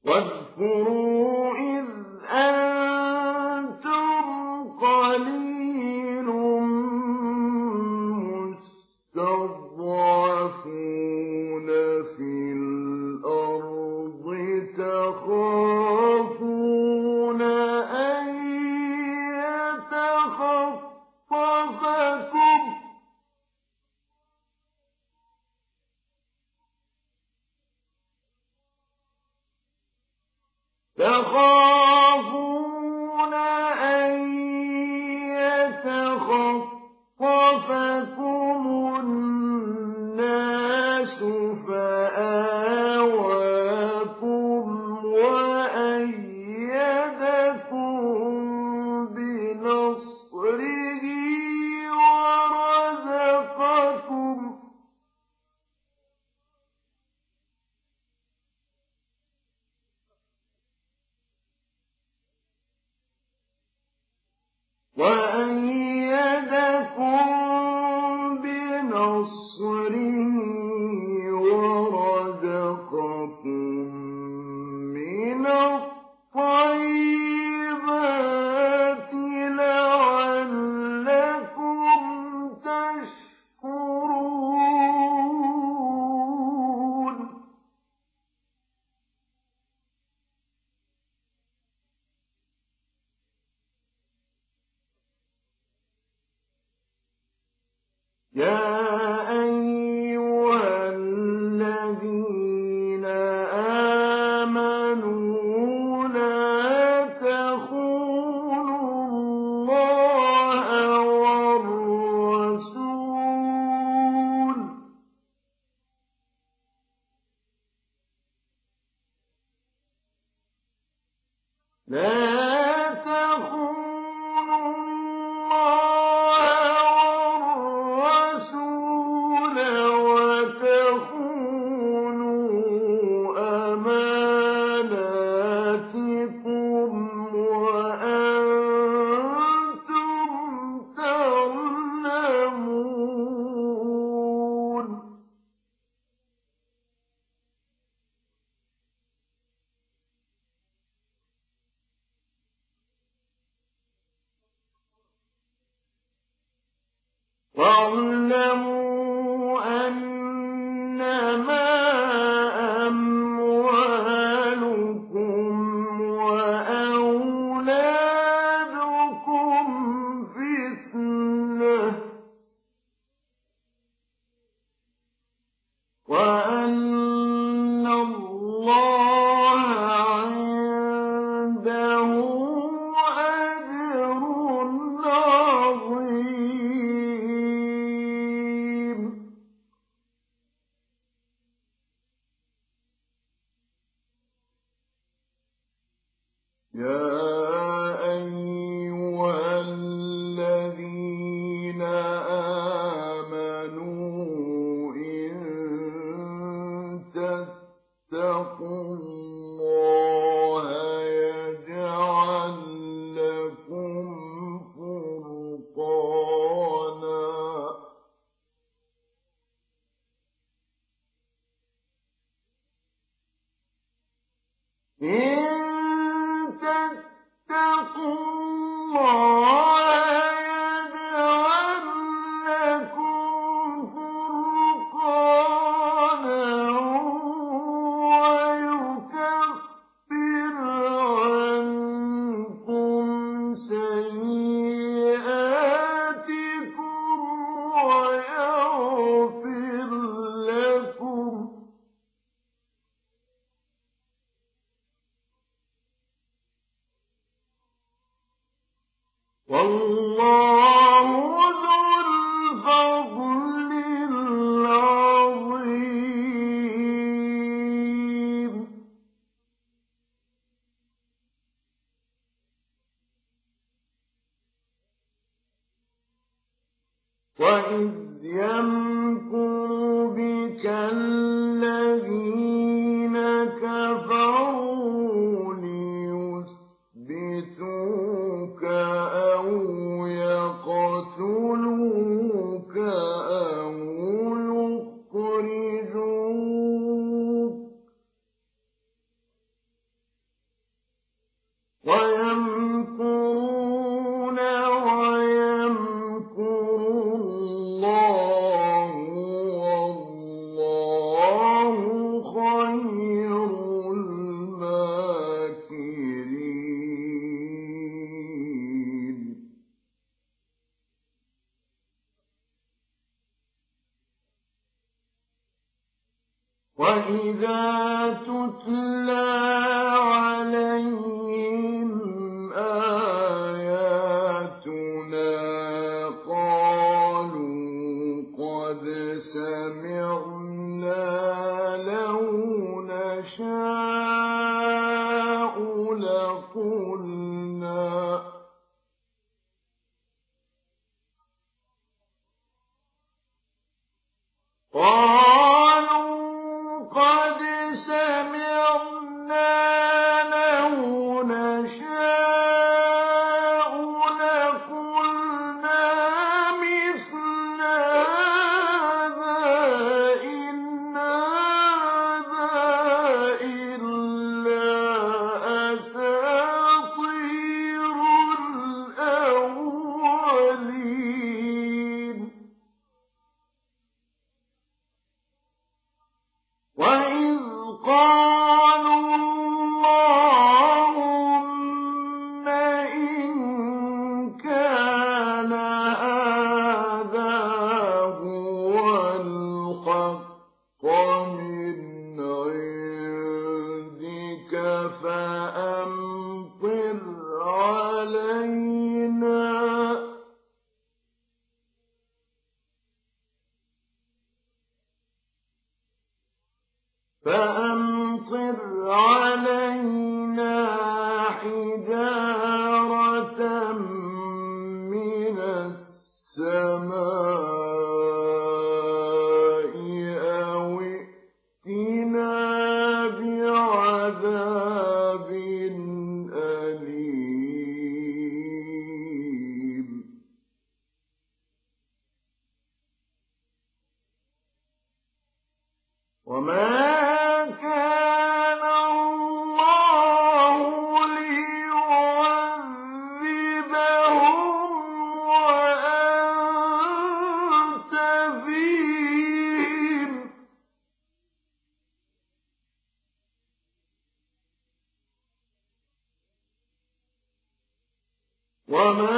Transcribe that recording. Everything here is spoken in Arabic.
واذكروا إذ أنتم قليل مستضعفون في الأرض تخافون أن يتخطفكم الناس فآواكم وأيدكم بنصره ورزقكم من الطيبات لعلكم تشكرون. يا أيها الذين آمنوا لا تخونوا الله والرسول وتخونوا أماناتكم وأنتم تعلمون. واعلموا أنما أموالكم وأولادكم فتنة وأن الله عنده أجر عظيم. يا أيها الذين آمنوا إن تتقوا الله يجعل لكم فرقانا إن تتقوا الله يجعل لكم فرقانا ويكفر عنكم سيئاتكم ويغفر لكم والله ذو الفضل العظيم. وإذ يمكر بك الذين كفروا ليثبتوك أو يقتلوك أو يخرجوك وَإِذَا تُتْلَىٰ عَلَيْهِمْ آيَاتُنَا قَالُوا قَدْ سَمِعْنَا لَوْ نَشَاءُ لَقُلْنَا مِثْلَ هَٰذَا إِنْ هَٰذَا إِلَّا أَسَاطِيرُ الْأَوَّلِينَ وَإِذْ قَالُوا اللَّهُمَّ إِن كَانَ هَٰذَا هُوَ الْحَقَّ مِنْ عِندِكَ فَأَمْطِرْ عَلَيْنَا حِجَارَةً مِّنَ السَّمَاءِ أَوِ ائْتِنَا بِعَذَابٍ أَلِيمٍ وَمَا كَانَ اللَّهُ لِيُعَذِّبَهُمْ وَأَنتَ فِيهِمْ ۚ وَمَا